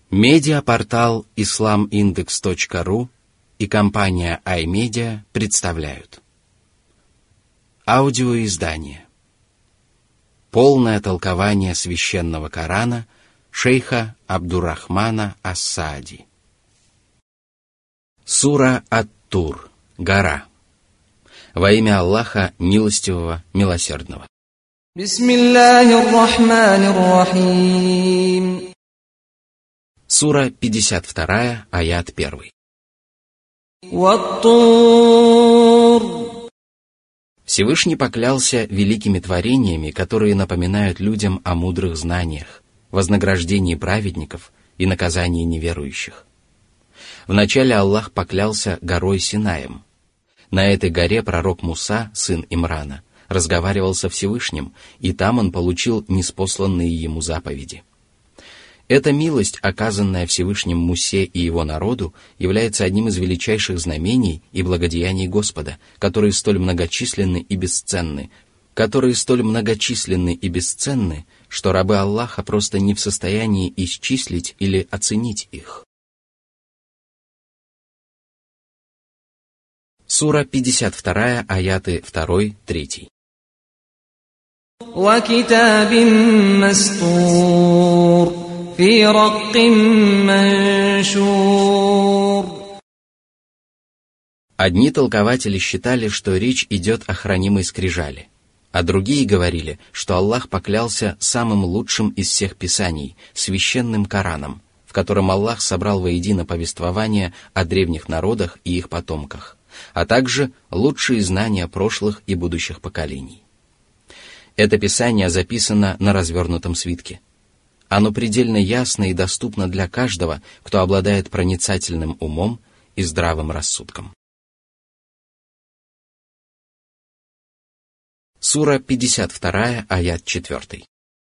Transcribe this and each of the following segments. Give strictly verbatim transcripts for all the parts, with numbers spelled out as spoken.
Медиапортал ислам индекс точка ру и компания iMedia представляют аудиоиздание «Полное толкование священного Корана» шейха Абдуррахмана ас-Саади. Сура ат-Тур, гора. Во имя Аллаха Милостивого, Милосердного. Бисмиллахир-рахманир-рахим. Сура пятьдесят два, аят один. Всевышний поклялся великими творениями, которые напоминают людям о мудрых знаниях, вознаграждении праведников и наказании неверующих. Вначале Аллах поклялся горой Синаем. На этой горе пророк Муса, сын Имрана, разговаривал со Всевышним, и там он получил ниспосланные ему заповеди. Эта милость, оказанная Всевышним Мусе и его народу, является одним из величайших знамений и благодеяний Господа, которые столь многочисленны и бесценны, которые столь многочисленны и бесценны, что рабы Аллаха просто не в состоянии исчислить или оценить их. Сура пятьдесят два, аяты два, три. Одни толкователи считали, что речь идет о хранимой скрижали, а другие говорили, что Аллах поклялся самым лучшим из всех писаний, священным Кораном, в котором Аллах собрал воедино повествования о древних народах и их потомках, а также лучшие знания прошлых и будущих поколений. Это писание записано на развернутом свитке. Оно предельно ясно и доступно для каждого, кто обладает проницательным умом и здравым рассудком. Сура пятьдесят два, аят четыре.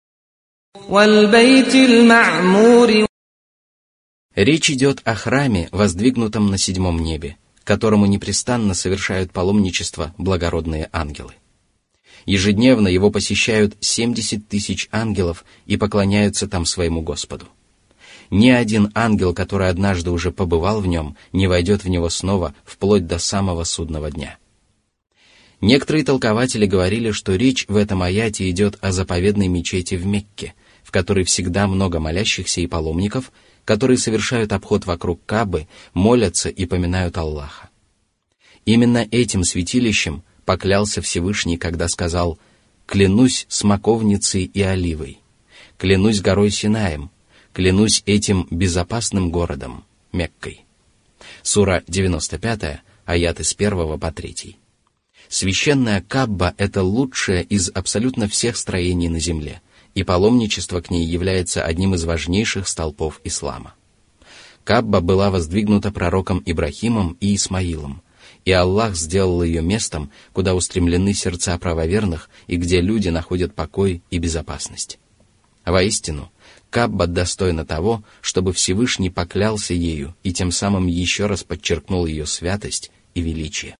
Речь идет о храме, воздвигнутом на седьмом небе, которому непрестанно совершают паломничество благородные ангелы. Ежедневно его посещают семьдесят тысяч ангелов и поклоняются там своему Господу. Ни один ангел, который однажды уже побывал в нем, не войдет в него снова вплоть до самого судного дня. Некоторые толкователи говорили, что речь в этом аяте идет о заповедной мечети в Мекке, в которой всегда много молящихся и паломников, которые совершают обход вокруг Каабы, молятся и поминают Аллаха. Именно этим святилищем поклялся Всевышний, когда сказал: «Клянусь смоковницей и оливой, клянусь горой Синаем, клянусь этим безопасным городом, Меккой». Сура девяносто пять, аяты с первого по третий. Священная Кааба — это лучшее из абсолютно всех строений на земле, и паломничество к ней является одним из важнейших столпов ислама. Кааба была воздвигнута пророком Ибрахимом и Исмаилом, и Аллах сделал ее местом, куда устремлены сердца правоверных и где люди находят покой и безопасность. Воистину, Кааба достойна того, чтобы Всевышний поклялся ею и тем самым еще раз подчеркнул ее святость и величие.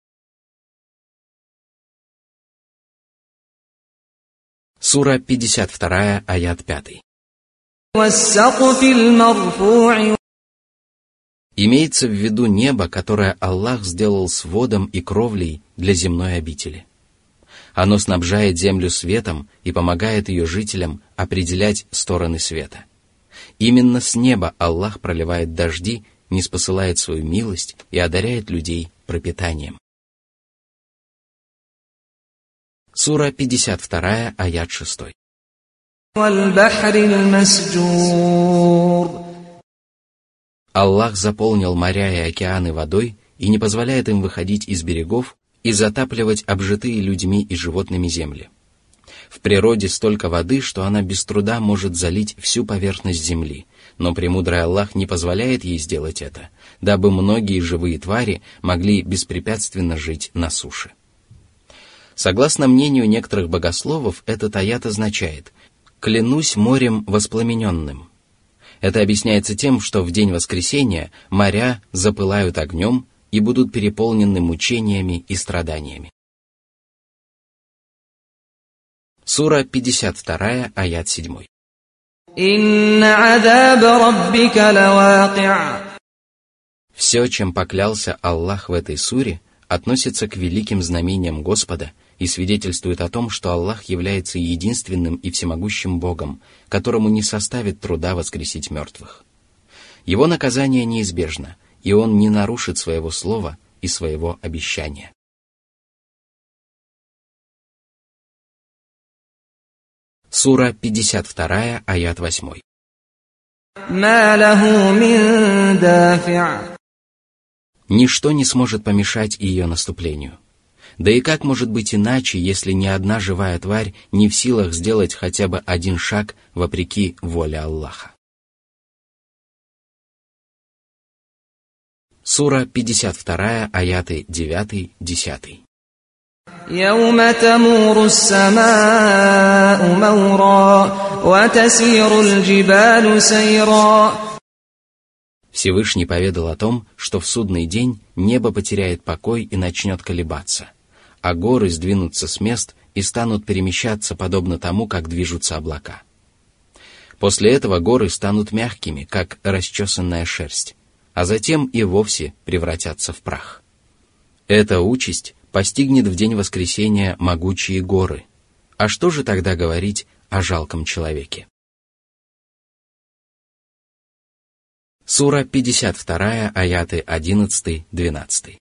Сура пятьдесят два, аят пять. Имеется в виду небо, которое Аллах сделал сводом и кровлей для земной обители. Оно снабжает землю светом и помогает ее жителям определять стороны света. Именно с неба Аллах проливает дожди, ниспосылает свою милость и одаряет людей пропитанием. Сура пятьдесят два, аят шесть. Аллах заполнил моря и океаны водой и не позволяет им выходить из берегов и затапливать обжитые людьми и животными земли. В природе столько воды, что она без труда может залить всю поверхность земли, но премудрый Аллах не позволяет ей сделать это, дабы многие живые твари могли беспрепятственно жить на суше. Согласно мнению некоторых богословов, этот аят означает «клянусь морем воспламененным». Это объясняется тем, что в день воскресения моря запылают огнем и будут переполнены мучениями и страданиями. Сура пятьдесят два, аят семь. Инна азаба раббика лаваки'а. Все, чем поклялся Аллах в этой суре, относится к великим знамениям Господа и свидетельствует о том, что Аллах является единственным и всемогущим Богом, которому не составит труда воскресить мертвых. Его наказание неизбежно, и он не нарушит своего слова и своего обещания. Сура пятьдесят два, аят восемь. Ма лаху мин дафи'. Ничто не сможет помешать ее наступлению. Да и как может быть иначе, если ни одна живая тварь не в силах сделать хотя бы один шаг вопреки воле Аллаха? Сура пятьдесят два, аяты девять-десять. يوم تمور السماء مورا وتسير الجبال سيرا. Всевышний поведал о том, что в судный день небо потеряет покой и начнет колебаться, а горы сдвинутся с мест и станут перемещаться подобно тому, как движутся облака. После этого горы станут мягкими, как расчесанная шерсть, а затем и вовсе превратятся в прах. Эта участь постигнет в день воскресения могучие горы. А что же тогда говорить о жалком человеке? Сура пятьдесят два, аяты одиннадцать-двенадцать.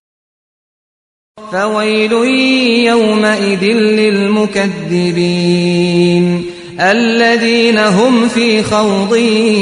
فويل يومئذ للمكذبين الذين هم في خوض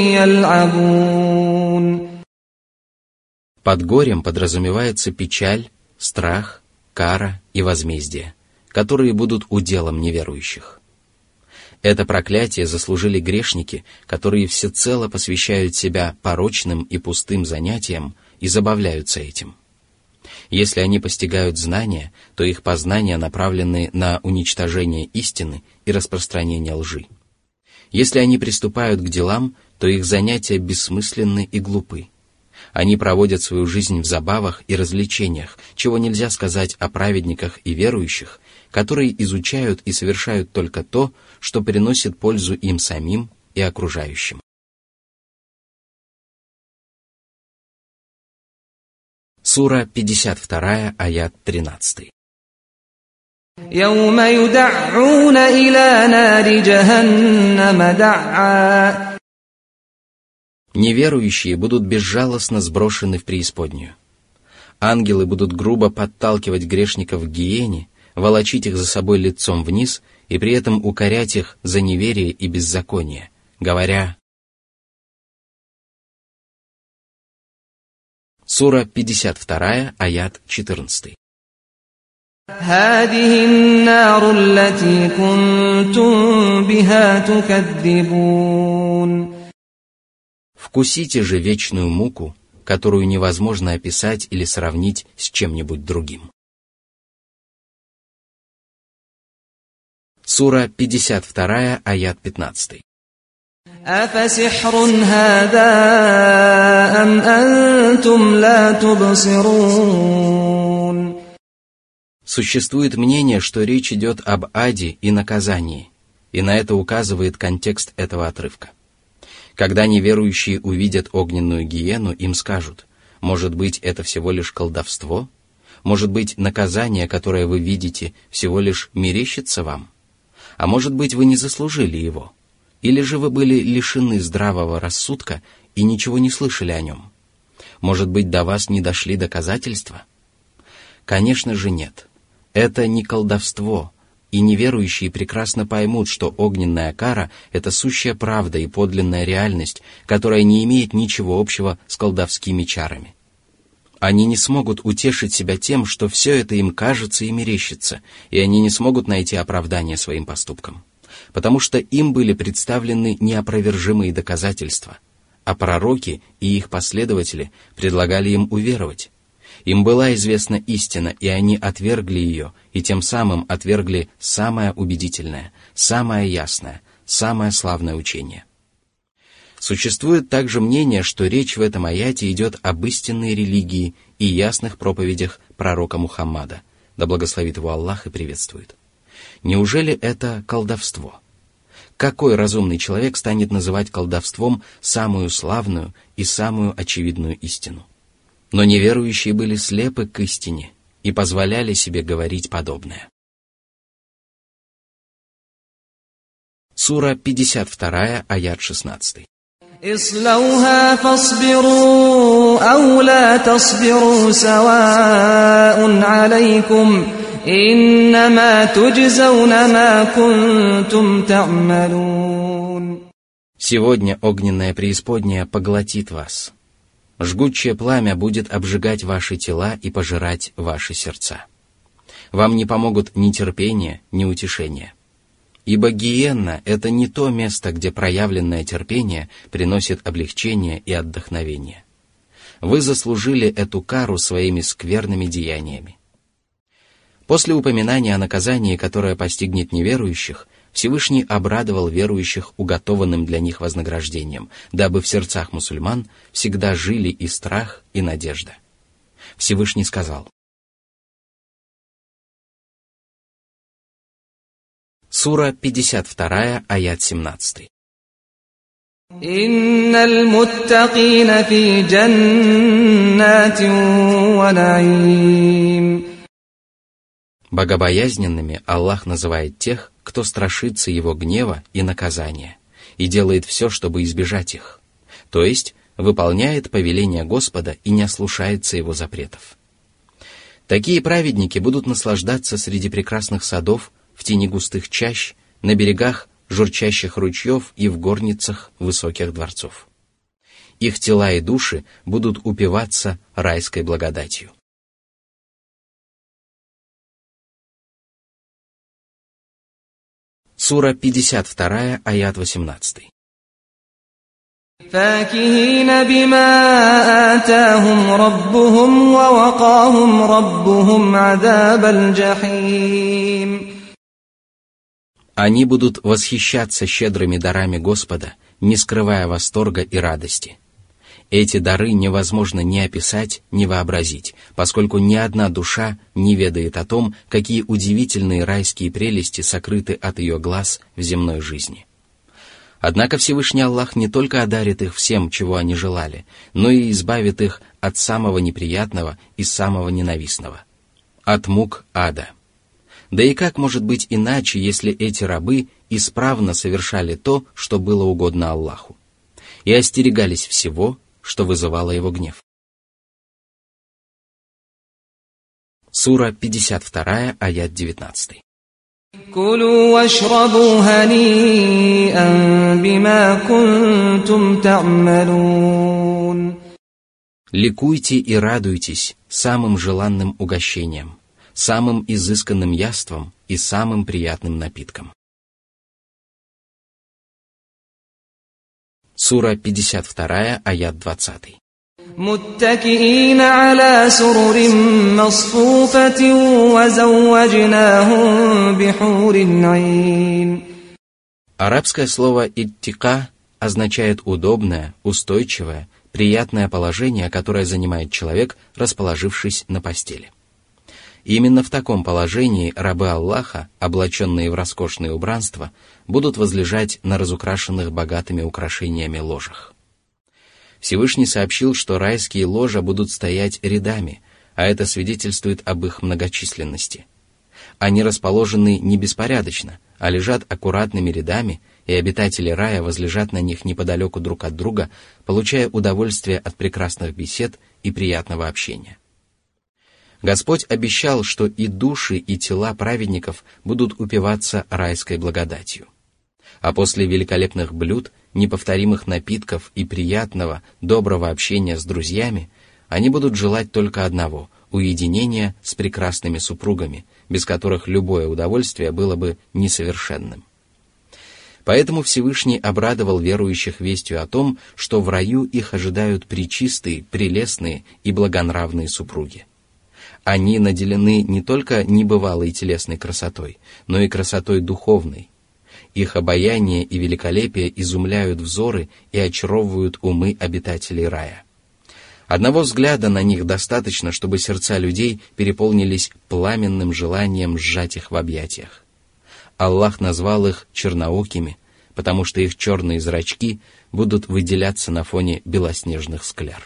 يلعبون. Под горем подразумевается печаль, страх, кара и возмездие, которые будут уделом неверующих. Это проклятие заслужили грешники, которые всецело посвящают себя порочным и пустым занятиям и забавляются этим. Если они постигают знания, то их познания направлены на уничтожение истины и распространение лжи. Если они приступают к делам, то их занятия бессмысленны и глупы. Они проводят свою жизнь в забавах и развлечениях, чего нельзя сказать о праведниках и верующих, которые изучают и совершают только то, что приносит пользу им самим и окружающим. Сура пятьдесят два, аят тринадцать. يوم يدعون إلى نار جهنم دعا. Неверующие будут безжалостно сброшены в преисподнюю. Ангелы будут грубо подталкивать грешников к гиене, волочить их за собой лицом вниз и при этом укорять их за неверие и беззаконие, говоря... Сура пятьдесят два, аят четырнадцать. هذه النار التي كنتم بها تكذبون. Вкусите же вечную муку, которую невозможно описать или сравнить с чем-нибудь другим. Сура пятьдесят два, аят пятнадцать. أفسحر هذا أم أنتم لا تبصرون. Существует мнение, что речь идет об аде и наказании, и на это указывает контекст этого отрывка. Когда неверующие увидят огненную гиену, им скажут: может быть, это всего лишь колдовство? Может быть, наказание, которое вы видите, всего лишь мерещится вам? А может быть, вы не заслужили его? Или же вы были лишены здравого рассудка и ничего не слышали о нем? Может быть, до вас не дошли доказательства? Конечно же нет. Это не колдовство, и неверующие прекрасно поймут, что огненная кара – это сущая правда и подлинная реальность, которая не имеет ничего общего с колдовскими чарами. Они не смогут утешить себя тем, что все это им кажется и мерещится, и они не смогут найти оправдание своим поступкам, потому что им были представлены неопровержимые доказательства, а пророки и их последователи предлагали им уверовать. Им была известна истина, и они отвергли ее, и тем самым отвергли самое убедительное, самое ясное, самое славное учение. Существует также мнение, что речь в этом аяте идет об истинной религии и ясных проповедях пророка Мухаммада, да благословит его Аллах и приветствует. Неужели это колдовство? Какой разумный человек станет называть колдовством самую славную и самую очевидную истину? Но неверующие были слепы к истине и позволяли себе говорить подобное. Сура пятьдесят два, аят шестнадцать. اصلوها فاصبروا أو لا تصبروا سواء عليكم إنما تجزون ما كنتم تعملون. Сегодня огненная преисподняя поглотит вас. Жгучее пламя будет обжигать ваши тела и пожирать ваши сердца. Вам не помогут ни терпение, ни утешение. Ибо гиенна — это не то место, где проявленное терпение приносит облегчение и отдохновение. Вы заслужили эту кару своими скверными деяниями. После упоминания о наказании, которое постигнет неверующих, Всевышний обрадовал верующих уготованным для них вознаграждением, дабы в сердцах мусульман всегда жили и страх, и надежда. Всевышний сказал: Сура пятьдесят два, аят семнадцать. Инналь муттакина фи джаннатин ва наим. Богобоязненными Аллах называет тех, кто страшится Его гнева и наказания, и делает все, чтобы избежать их, то есть выполняет повеления Господа и не ослушается Его запретов. Такие праведники будут наслаждаться среди прекрасных садов, в тени густых чащ, на берегах журчащих ручьев и в горницах высоких дворцов. Их тела и души будут упиваться райской благодатью. Сура пятьдесят два, аят восемнадцать. فاكهين بما آتاهم ربهم ووقاهم ربهم عذاب الجحيم. Они будут восхищаться щедрыми дарами Господа, не скрывая восторга и радости. Эти дары невозможно ни описать, ни вообразить, поскольку ни одна душа не ведает о том, какие удивительные райские прелести сокрыты от ее глаз в земной жизни. Однако Всевышний Аллах не только одарит их всем, чего они желали, но и избавит их от самого неприятного и самого ненавистного – от мук ада. Да и как может быть иначе, если эти рабы исправно совершали то, что было угодно Аллаху, и остерегались всего, что вызывало его гнев. Сура пятьдесят два, аят девятнадцать. Кулу вашрабу хани'ан бима кунтум та'малун. Ликуйте и радуйтесь самым желанным угощением, самым изысканным яством и самым приятным напитком. Сура пятьдесят два, аят двадцать. Муттакиина аля сурурин масфуфатин ва завваджнахум бихурин айн. Арабское слово «иттика» означает удобное, устойчивое, приятное положение, которое занимает человек, расположившись на постели. Именно в таком положении рабы Аллаха, облаченные в роскошные убранства, будут возлежать на разукрашенных богатыми украшениями ложах. Всевышний сообщил, что райские ложа будут стоять рядами, а это свидетельствует об их многочисленности. Они расположены не беспорядочно, а лежат аккуратными рядами, и обитатели рая возлежат на них неподалеку друг от друга, получая удовольствие от прекрасных бесед и приятного общения. Господь обещал, что и души, и тела праведников будут упиваться райской благодатью. А после великолепных блюд, неповторимых напитков и приятного, доброго общения с друзьями, они будут желать только одного – уединения с прекрасными супругами, без которых любое удовольствие было бы несовершенным. Поэтому Всевышний обрадовал верующих вестью о том, что в раю их ожидают пречистые, прелестные и благонравные супруги. Они наделены не только небывалой телесной красотой, но и красотой духовной. Их обаяние и великолепие изумляют взоры и очаровывают умы обитателей рая. Одного взгляда на них достаточно, чтобы сердца людей переполнились пламенным желанием сжать их в объятиях. Аллах назвал их черноокими, потому что их черные зрачки будут выделяться на фоне белоснежных скляр.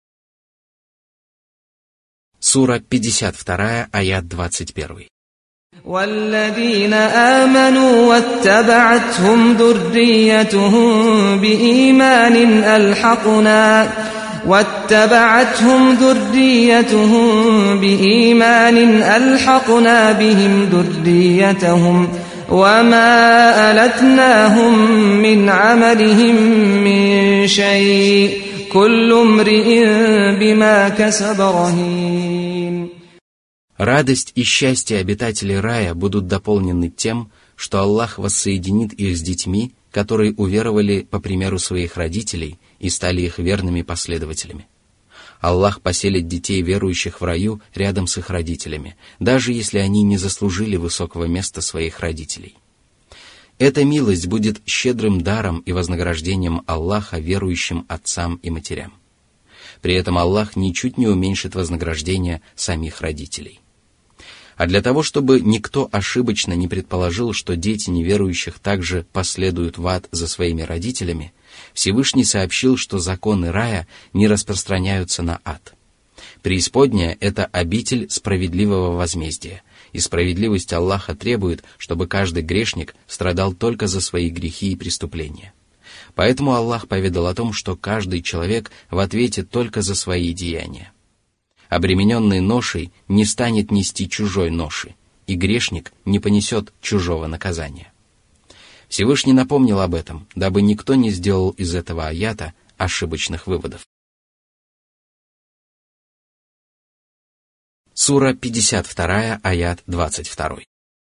Сура пятьдесят два, аят двадцать один. والذين آمنوا واتبعتهم ذريتهم بإيمان ألحقنا واتبعتهم ذريتهم بإيمان ألحقنا بهم ذريتهم وما ألتناهم من عملهم من شيء كل امرئ بما كسب رهين. Радость и счастье обитателей рая будут дополнены тем, что Аллах воссоединит их с детьми, которые уверовали по примеру своих родителей и стали их верными последователями. Аллах поселит детей верующих в раю рядом с их родителями, даже если они не заслужили высокого места своих родителей. Эта милость будет щедрым даром и вознаграждением Аллаха верующим отцам и матерям. При этом Аллах ничуть не уменьшит вознаграждение самих родителей. А для того, чтобы никто ошибочно не предположил, что дети неверующих также последуют в ад за своими родителями, Всевышний сообщил, что законы рая не распространяются на ад. Преисподняя — это обитель справедливого возмездия, и справедливость Аллаха требует, чтобы каждый грешник страдал только за свои грехи и преступления. Поэтому Аллах поведал о том, что каждый человек в ответе только за свои деяния. Обремененный ношей не станет нести чужой ноши, и грешник не понесет чужого наказания. Всевышний напомнил об этом, дабы никто не сделал из этого аята ошибочных выводов. Сура пятьдесят два, аят двадцать два.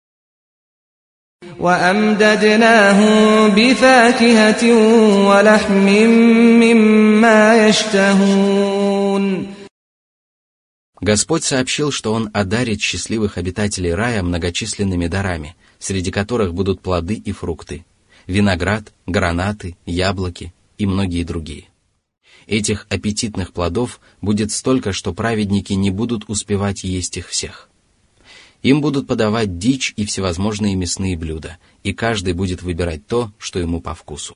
وَأَمْدَدْنَاهُمْ بِفَاكِهَةٍ وَلَحْمٍ مِّمَّا يَشْتَهُونَ. Господь сообщил, что Он одарит счастливых обитателей рая многочисленными дарами, среди которых будут плоды и фрукты, виноград, гранаты, яблоки и многие другие. Этих аппетитных плодов будет столько, что праведники не будут успевать есть их всех. Им будут подавать дичь и всевозможные мясные блюда, и каждый будет выбирать то, что ему по вкусу.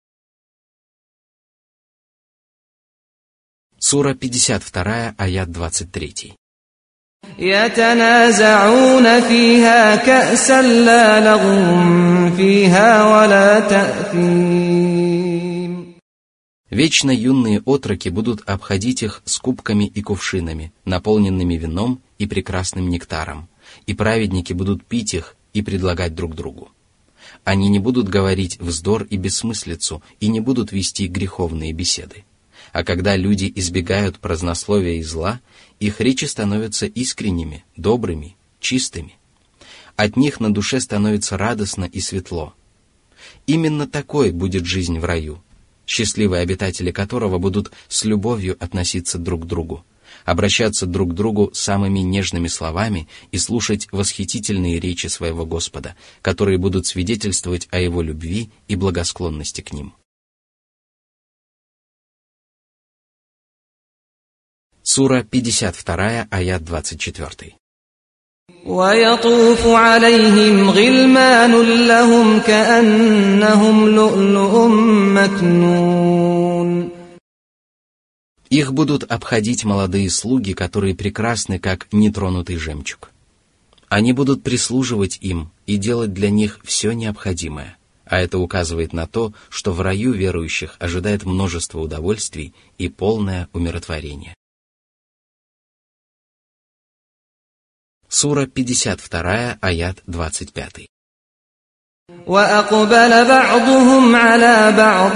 Сура пятьдесят два, аят двадцать три. يَتَنَازَعُونَ فِيهَا كَأْسًا لَا لَغْوٌ فِيهَا وَلَا تَأْثِيمٌ. Вечно юные отроки будут обходить их с кубками и кувшинами, наполненными вином и прекрасным нектаром, и праведники будут пить их и предлагать друг другу. Они не будут говорить вздор и бессмыслицу и не будут вести греховные беседы. А когда люди избегают празднословия и зла, их речи становятся искренними, добрыми, чистыми. От них на душе становится радостно и светло. Именно такой будет жизнь в раю, счастливые обитатели которого будут с любовью относиться друг к другу, обращаться друг к другу самыми нежными словами и слушать восхитительные речи своего Господа, которые будут свидетельствовать о Его любви и благосклонности к ним. Сура пятьдесят два, аят двадцать четыре. وَيَطُوفُ عَلَيْهِمْ غِلْمَانٌ لَهُمْ كَأَنَّهُمْ لُؤْلُؤٌ مَكْنُونٌ. Их будут обходить молодые слуги, которые прекрасны, как нетронутый жемчуг. Они будут прислуживать им и делать для них все необходимое, а это указывает на то, что в раю верующих ожидает множество удовольствий и полное умиротворение. Сура пятьдесят два, аят двадцать пять. وَأَقْبَلَ بَعْضُهُمْ عَلَى بَعْضٍ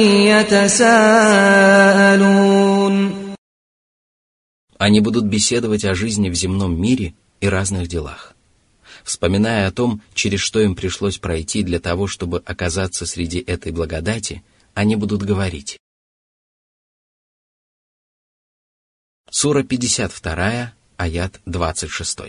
يَتَسَاءَلُونَ. Они будут беседовать о жизни в земном мире и разных делах. Вспоминая о том, через что им пришлось пройти для того, чтобы оказаться среди этой благодати, они будут говорить. Сура пятьдесят два, аят двадцать шесть.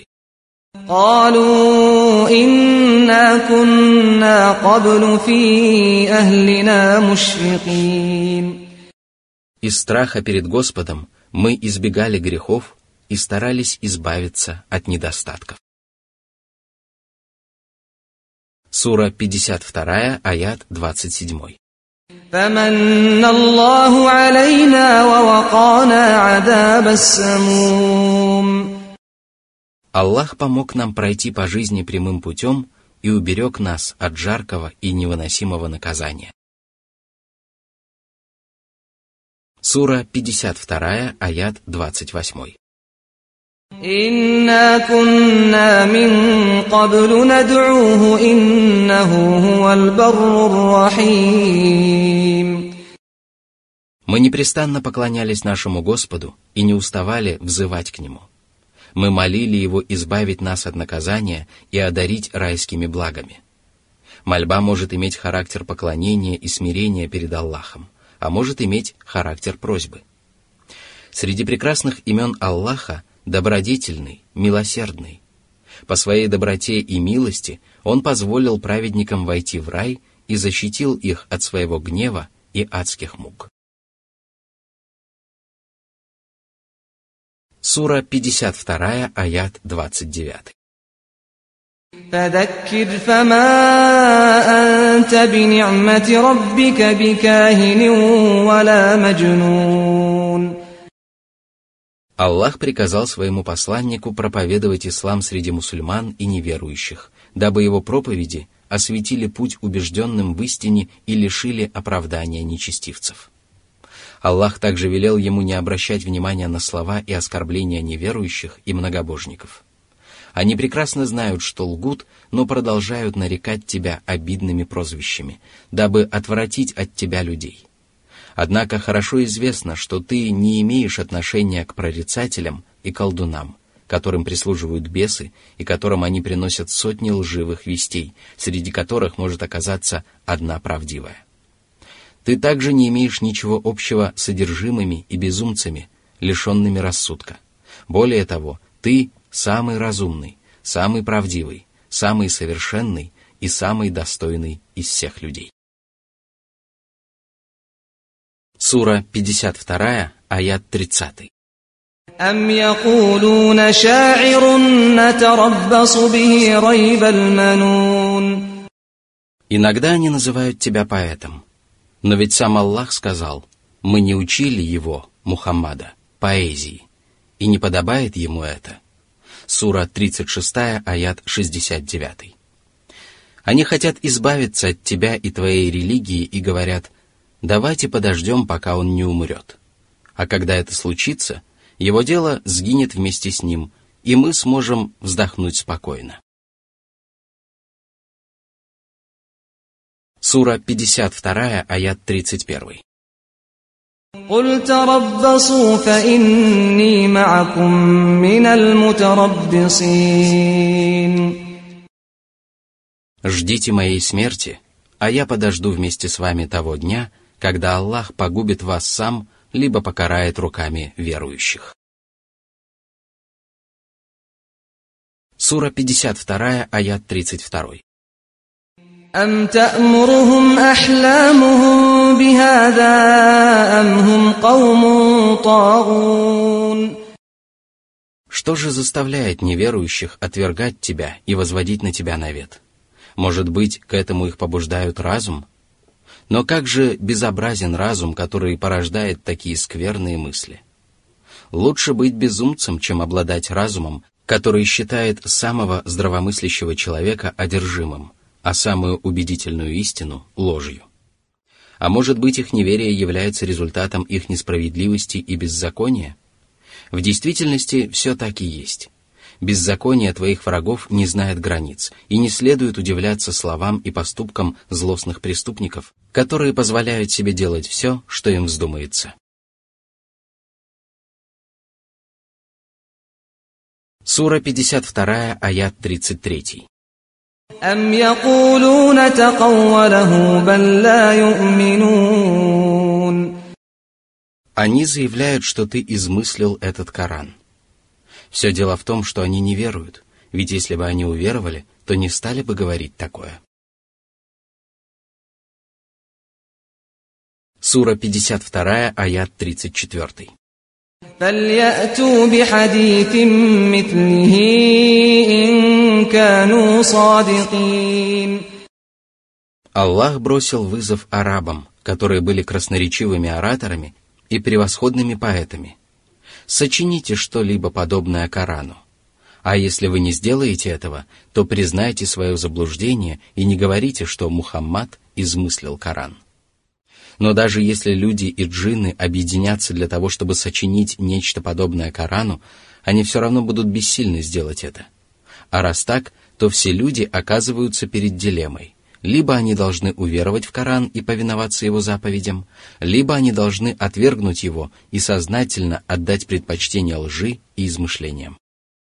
قالوا إنا كنا قبل في أهلنا مشفقين. Из страха перед Господом мы избегали грехов и старались избавиться от недостатков. Сура пятьдесят два, аят двадцать семь. فمن الله علينا ووقانا عذاب السموم. Аллах помог нам пройти по жизни прямым путем и уберег нас от жаркого и невыносимого наказания. Сура пятьдесят два, аят двадцать восемь. إنا كنا من قبل ندعوه إنه هو البر الرحيم. Мы непрестанно поклонялись нашему Господу и не уставали взывать к Нему. Мы молили Его избавить нас от наказания и одарить райскими благами. Мольба может иметь характер поклонения и смирения перед Аллахом, а может иметь характер просьбы. Среди прекрасных имен Аллаха добродетельный, милосердный. По своей доброте и милости Он позволил праведникам войти в рай и защитил их от своего гнева и адских мук. Сура пятьдесят два, аят двадцать девять. فذكر فما أنت بنعمة ربك بكاهن ولا مجنون. Аллах приказал своему посланнику проповедовать ислам среди мусульман и неверующих, дабы его проповеди осветили путь убежденным в истине и лишили оправдания нечестивцев. Аллах также велел ему не обращать внимания на слова и оскорбления неверующих и многобожников. Они прекрасно знают, что лгут, но продолжают нарекать тебя обидными прозвищами, дабы отвратить от тебя людей. Однако хорошо известно, что ты не имеешь отношения к прорицателям и колдунам, которым прислуживают бесы и которым они приносят сотни лживых вестей, среди которых может оказаться одна правдивая. Ты также не имеешь ничего общего с одержимыми и безумцами, лишенными рассудка. Более того, ты самый разумный, самый правдивый, самый совершенный и самый достойный из всех людей. Сура пятьдесят два, аят тридцать. أم يقولون شاعر نتربص به ريب المنون. Иногда они называют тебя поэтом, но ведь сам Аллах сказал: мы не учили его, Мухаммада, поэзии, и не подобает ему это. Сура тридцать шесть, аят шестьдесят девять. Они хотят избавиться от тебя и твоей религии и говорят: давайте подождем, пока он не умрет. А когда это случится, его дело сгинет вместе с ним, и мы сможем вздохнуть спокойно. Сура пятьдесят два, аят тридцать один. قل تربصوا فإني معكم من المتربصين. Ждите моей смерти, а я подожду вместе с вами того дня, когда Аллах погубит вас сам, либо покарает руками верующих. Сура пятьдесят два, аят тридцать два. أم تأمرهم أحلامهم بهذا أم هم قوم طاغون. Что же заставляет неверующих отвергать тебя и возводить на тебя навет? Может быть, к этому их побуждают разум? Но как же безобразен разум, который порождает такие скверные мысли? Лучше быть безумцем, чем обладать разумом, который считает самого здравомыслящего человека одержимым, а самую убедительную истину – ложью. А может быть, их неверие является результатом их несправедливости и беззакония? В действительности все так и есть. Беззаконие твоих врагов не знает границ, и не следует удивляться словам и поступкам злостных преступников, которые позволяют себе делать все, что им вздумается. Сура пятьдесят два, аят тридцать три. أم يقولون تقوله بل لا يؤمنون. Они заявляют, что ты измыслил этот Коран. Все дело в том, что они не веруют, ведь если бы они уверовали, то не стали бы говорить такое. Сура пятьдесят два, аят тридцать четыре. فليأتوا بحديث مثله إن كانوا صادقين. Аллах бросил вызов арабам, которые были красноречивыми ораторами и превосходными поэтами. Сочините что-либо подобное Корану. А если вы не сделаете этого, то признайте свое заблуждение и не говорите, что Мухаммад измыслил Коран. Но даже если люди и джинны объединятся для того, чтобы сочинить нечто подобное Корану, они все равно будут бессильны сделать это. А раз так, то все люди оказываются перед дилеммой. Либо они должны уверовать в Коран и повиноваться его заповедям, либо они должны отвергнуть его и сознательно отдать предпочтение лжи и измышлениям.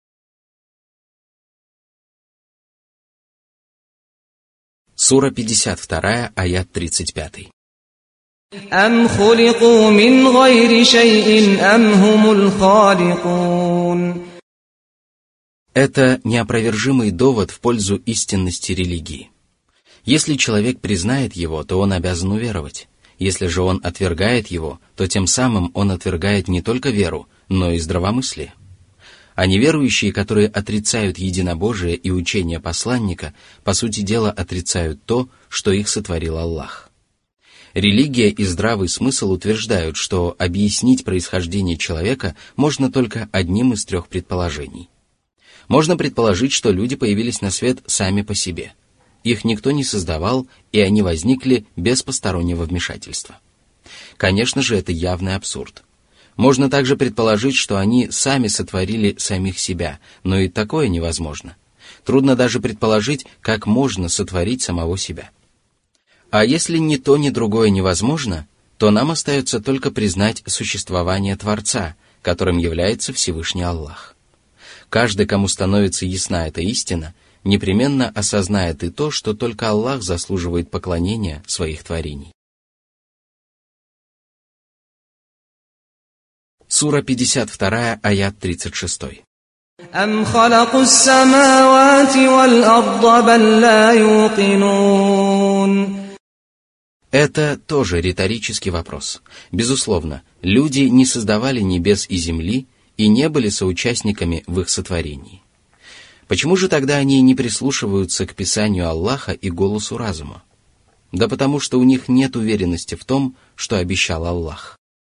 Сура пятьдесят два, аят тридцать пять. أَمْ خُلِقُوا مِنْ غَيْرِ شَيْءٍ أَمْ هُمُ الْخَالِقُونَ. Это неопровержимый довод в пользу истинности религии. Если человек признает его, то он обязан уверовать. Если же он отвергает его, то тем самым он отвергает не только веру, но и здравомыслие. А неверующие, которые отрицают единобожие и учение посланника, по сути дела отрицают то, что их сотворил Аллах. Религия и здравый смысл утверждают, что объяснить происхождение человека можно только одним из трех предположений. Можно предположить, что люди появились на свет сами по себе. Их никто не создавал, и они возникли без постороннего вмешательства. Конечно же, это явный абсурд. Можно также предположить, что они сами сотворили самих себя, но и такое невозможно. Трудно даже предположить, как можно сотворить самого себя. А если ни то, ни другое невозможно, то нам остается только признать существование Творца, которым является Всевышний Аллах. Каждый, кому становится ясна эта истина, непременно осознает и то, что только Аллах заслуживает поклонения своих творений. Сура пятьдесят два, аят тридцать шесть. أَمْ خَلَقُوا السَّمَاوَاتِ وَالْأَرْضَ بَلْ لَا يُوقِنُونَ. Это тоже риторический вопрос. Безусловно, люди не создавали небес и земли и не были соучастниками в их сотворении. Почему же тогда они не прислушиваются к писанию Аллаха и голосу разума? Да потому что у них нет уверенности в том, что обещал Аллах.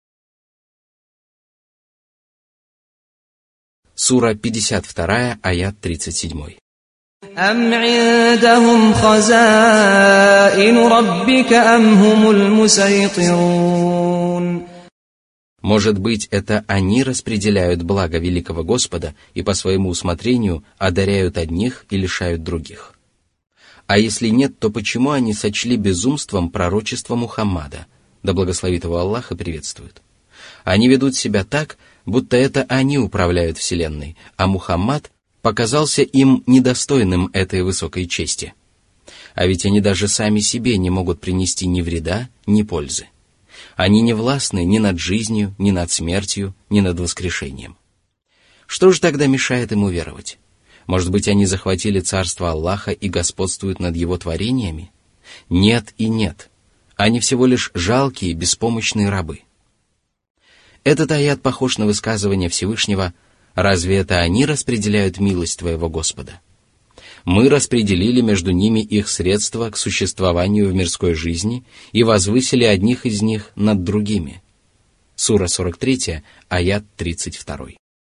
Сура пятьдесят два, аят тридцать семь. أَمْ عِندَهُمْ خَزَائِنُ رَبِّكَ أَمْ هُمُ الْمُسَيْطِرُونَ. Может быть, это они распределяют благо великого Господа и по своему усмотрению одаряют одних и лишают других. А если нет, то почему они сочли безумством пророчество Мухаммада, да благословит его Аллах и приветствует? Они ведут себя так, будто это они управляют Вселенной, а Мухаммад показался им недостойным этой высокой чести. А ведь они даже сами себе не могут принести ни вреда, ни пользы. Они не властны ни над жизнью, ни над смертью, ни над воскрешением. Что же тогда мешает им уверовать? Может быть, они захватили царство Аллаха и господствуют над его творениями? Нет и нет. Они всего лишь жалкие, беспомощные рабы. Этот аят похож на высказывание Всевышнего: «Разве это они распределяют милость твоего Господа? Мы распределили между ними их средства к существованию в мирской жизни и возвысили одних из них над другими». Сура сорок три, аят тридцать два.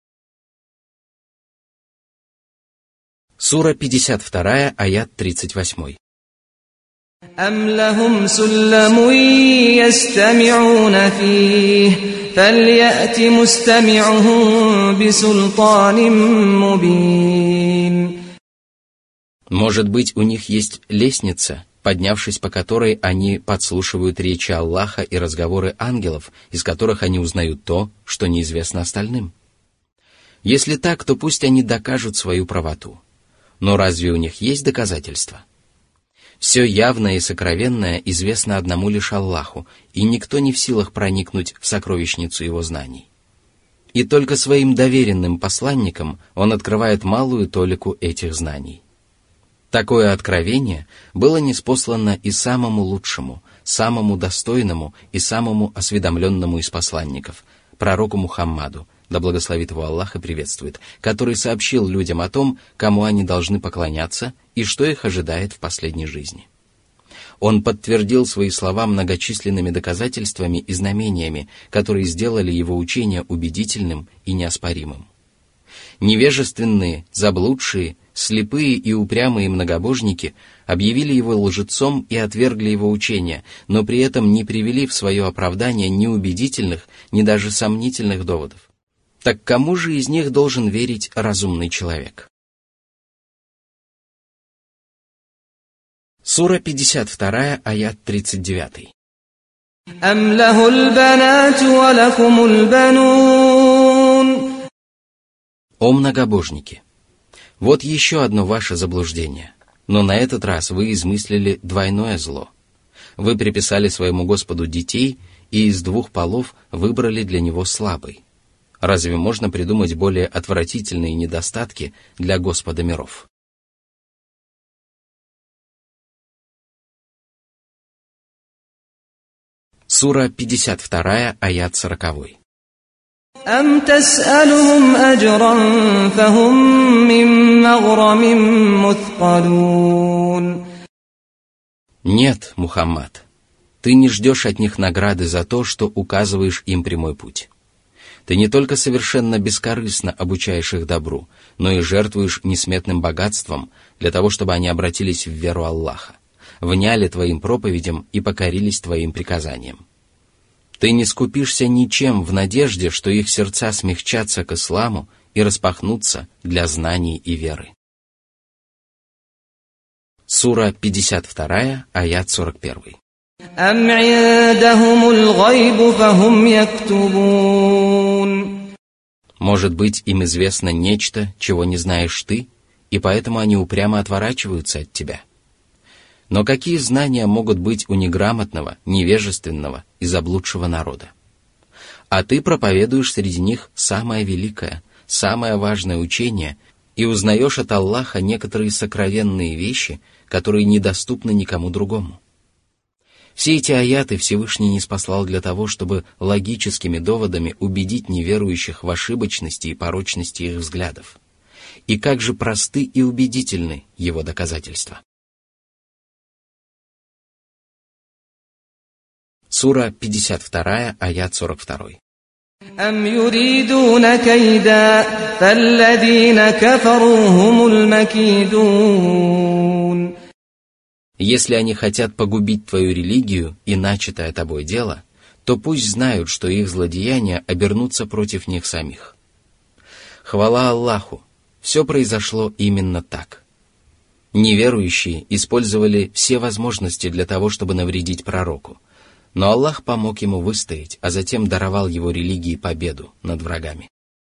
Сура пятьдесят два, аят тридцать восемь. أَمْ لَهُمْ سُلَّمٌ يَسْتَمِعُونَ فِيهِ فَلْيَأْتِ مُسْتَمِعُهُم بِسُلْطَانٍ مُّبِينٍ. Может быть, у них есть лестница, поднявшись по которой они подслушивают речи Аллаха и разговоры ангелов, из которых они узнают то, что неизвестно остальным. Если так, то пусть они докажут свою правоту. Но разве у них есть доказательства? Все явное и сокровенное известно одному лишь Аллаху, и никто не в силах проникнуть в сокровищницу его знаний. И только своим доверенным посланникам он открывает малую толику этих знаний. Такое откровение было ниспослано и самому лучшему, самому достойному и самому осведомленному из посланников, пророку Мухаммаду, да благословит его Аллах и приветствует, который сообщил людям о том, кому они должны поклоняться и что их ожидает в последней жизни. Он подтвердил свои слова многочисленными доказательствами и знамениями, которые сделали его учение убедительным и неоспоримым. Невежественные, заблудшие, слепые и упрямые многобожники объявили его лжецом и отвергли его учение, но при этом не привели в свое оправдание ни убедительных, ни даже сомнительных доводов. Так кому же из них должен верить разумный человек? Сура пятьдесят два, аят тридцать девять. أَمْ لَهُ الْبَنَاتُ وَلَكُمُ الْبَنُونَ. О многобожники! Вот еще одно ваше заблуждение, но на этот раз вы измыслили двойное зло. Вы приписали своему Господу детей и из двух полов выбрали для него слабый. Разве можно придумать более отвратительные недостатки для Господа миров? Сура пятьдесят два, аят сорок. أَمْ تَسْأَلُهُمْ أَجْرًا فَهُمْ مِنْ مَغْرَمٍ مُثْقَلُونَ. Нет, Мухаммад, ты не ждешь от них награды за то, что указываешь им прямой путь. Ты не только совершенно бескорыстно обучаешь их добру, но и жертвуешь несметным богатством для того, чтобы они обратились в веру Аллаха, вняли твоим проповедям и покорились твоим приказаниям. Ты не скупишься ничем в надежде, что их сердца смягчатся к исламу и распахнутся для знаний и веры. Сура пятьдесят два, аят сорок один. أَمْ عِندَهُمُ الْغَيْبُ فَهُمْ يَكْتُبُونَ. Может быть, им известно нечто, чего не знаешь ты, и поэтому они упрямо отворачиваются от тебя. Но какие знания могут быть у неграмотного, невежественного и заблудшего народа? А ты проповедуешь среди них самое великое, самое важное учение и узнаешь от Аллаха некоторые сокровенные вещи, которые недоступны никому другому. Все эти аяты Всевышний ниспослал для того, чтобы логическими доводами убедить неверующих в ошибочности и порочности их взглядов. И как же просты и убедительны его доказательства. Сура пятьдесят два, аят сорок два. أَمْ يُرِيدُونَ كَيْدًا فَالَّذِينَ كَفَرُوا هُمُ الْمَكِيدُونَ. Если они хотят погубить твою религию и начатое тобой дело, то пусть знают, что их злодеяния обернутся против них самих. Хвала Аллаху, все произошло именно так. Неверующие использовали все возможности для того, чтобы навредить пророку, но Аллах помог ему выстоять, а затем даровал его религии победу над врагами.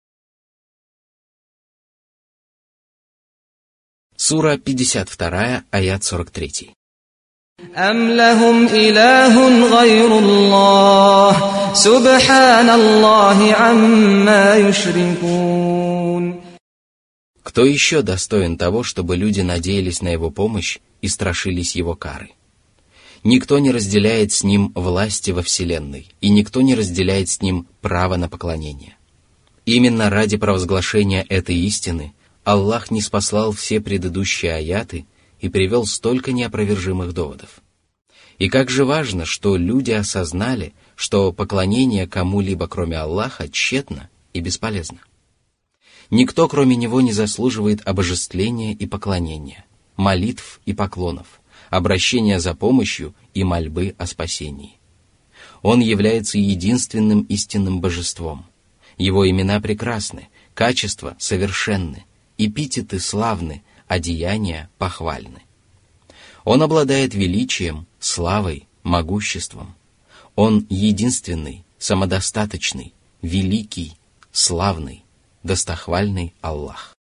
Сура пятьдесят два, аят сорок три. أَمْ لَهُمْ إِلَٰهٌ غَيْرُ اللَّهِ سُبْحَانَ اللَّهِ عَمَّا يُشْرِكُونَ. Кто еще достоин того, чтобы люди надеялись на его помощь и страшились его кары? Никто не разделяет с ним власти во Вселенной, и никто не разделяет с ним право на поклонение. Именно ради провозглашения этой истины Аллах ниспослал все предыдущие аяты и привел столько неопровержимых доводов. И как же важно, что люди осознали, что поклонение кому-либо кроме Аллаха тщетно и бесполезно. Никто кроме Него не заслуживает обожествления и поклонения, молитв и поклонов, обращения за помощью и мольбы о спасении. Он является единственным истинным божеством. Его имена прекрасны, качества совершенны, эпитеты славны, а деяния похвальны. Он обладает величием, славой, могуществом. Он единственный, самодостаточный, великий, славный, достохвальный Аллах.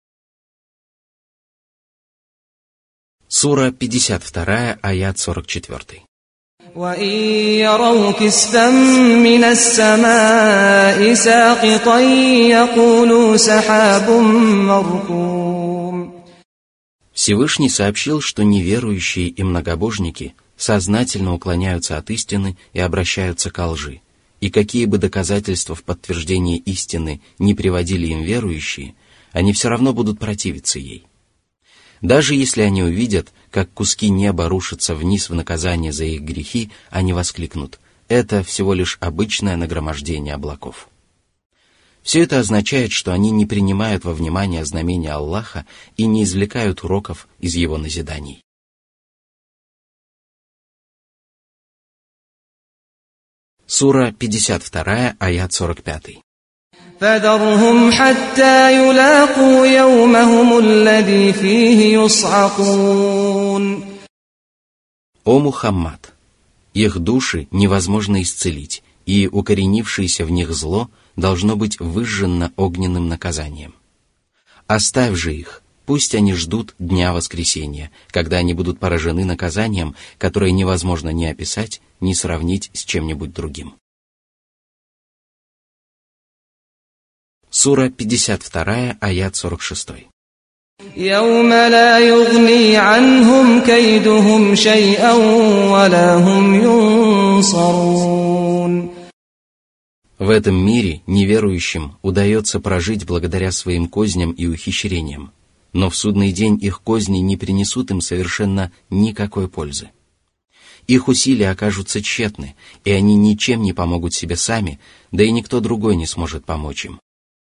Сура пятьдесят два, аят сорок четыре. وَإِنْ يَرَوْا كِسْفًا مِّنَ السَّمَاءِ سَاقِطًا يَقُولُوا سَحَابٌ مَّرْكُومٌ. Всевышний сообщил, что неверующие и многобожники сознательно уклоняются от истины и обращаются ко лжи, и какие бы доказательства в подтверждении истины не приводили им верующие, они все равно будут противиться ей. Даже если они увидят, как куски неба рушатся вниз в наказание за их грехи, они воскликнут: это всего лишь обычное нагромождение облаков. Все это означает, что они не принимают во внимание знамения Аллаха и не извлекают уроков из его назиданий. Сура пятьдесят два, аят сорок пять. فَذَرْهُمْ حَتَّى يُلَاقُوا يَوْمَهُمُ الَّذِي فِيهِ يُصْعَقُونَ. О Мухаммад! Их души невозможно исцелить, и укоренившееся в них зло должно быть выжжено огненным наказанием. Оставь же их, пусть они ждут дня воскресения, когда они будут поражены наказанием, которое невозможно ни описать, ни сравнить с чем-нибудь другим. Сура пятьдесят два, аят сорок шесть. يَوْمَ لَا يُغْنِي عَنْهُمْ كَيْدُهُمْ شَيْئًا وَلَا هُمْ يُنصَرُونَ. В этом мире неверующим удается прожить благодаря своим козням и ухищрениям, но в судный день их козни не принесут им совершенно никакой пользы. Их усилия окажутся тщетны, и они ничем не помогут себе сами, да и никто другой не сможет помочь им.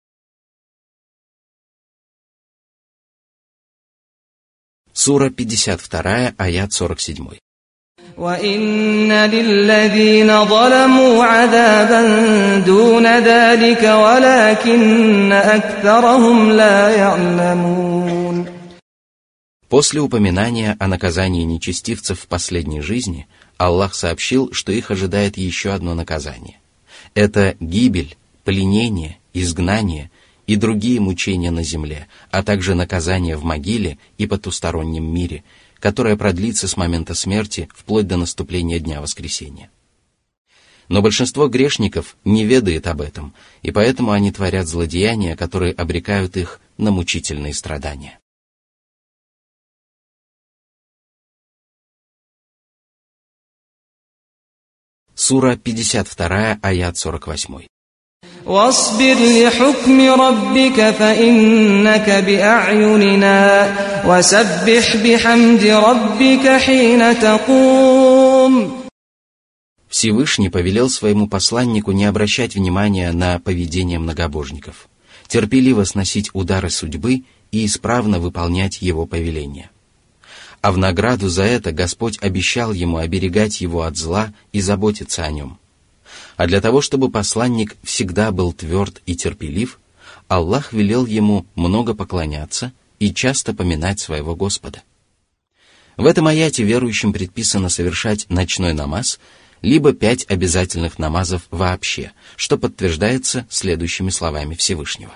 Сура пятьдесят два, аят сорок семь. وَإِنَّ لِلَّذِينَ ظَلَمُوا عَذَابًا دُونَ ذَلِكَ وَلَكِنَّ أَكْثَرَهُمْ لَا يَعْلَمُونَ. После упоминания о наказании нечестивцев в последней жизни, Аллах сообщил, что их ожидает еще одно наказание. Это гибель, пленение, изгнание и другие мучения на земле, а также наказание в могиле и потустороннем мире, которое продлится с момента смерти вплоть до наступления Дня Воскресения. Но большинство грешников не ведает об этом, и поэтому они творят злодеяния, которые обрекают их на мучительные страдания. Сура пятьдесят два, аят сорок восемь. واصبر لحكم ربك فإنك بأعيننا وسبح بحمد ربك حين تقوم. Всевышний повелел своему посланнику не обращать внимания на поведение многобожников, терпеливо сносить удары судьбы и исправно выполнять его повеления. А в награду за это Господь обещал ему оберегать его от зла и заботиться о нем. А для того, чтобы посланник всегда был тверд и терпелив, Аллах велел ему много поклоняться и часто поминать своего Господа. В этом аяте верующим предписано совершать ночной намаз, либо пять обязательных намазов вообще, что подтверждается следующими словами Всевышнего.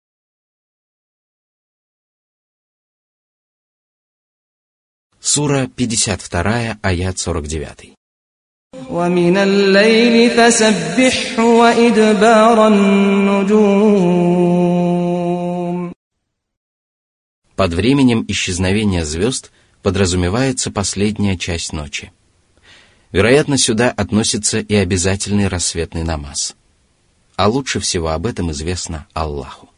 Сура пятьдесят два, аят сорок девять. وَمِنَ اللَّيْلِ فَسَبِّحْهُ وَإِدْبَارَ النُّجُومِ. Под временем исчезновения звезд подразумевается последняя часть ночи. Вероятно, сюда относится и обязательный рассветный намаз. А лучше всего об этом известно Аллаху.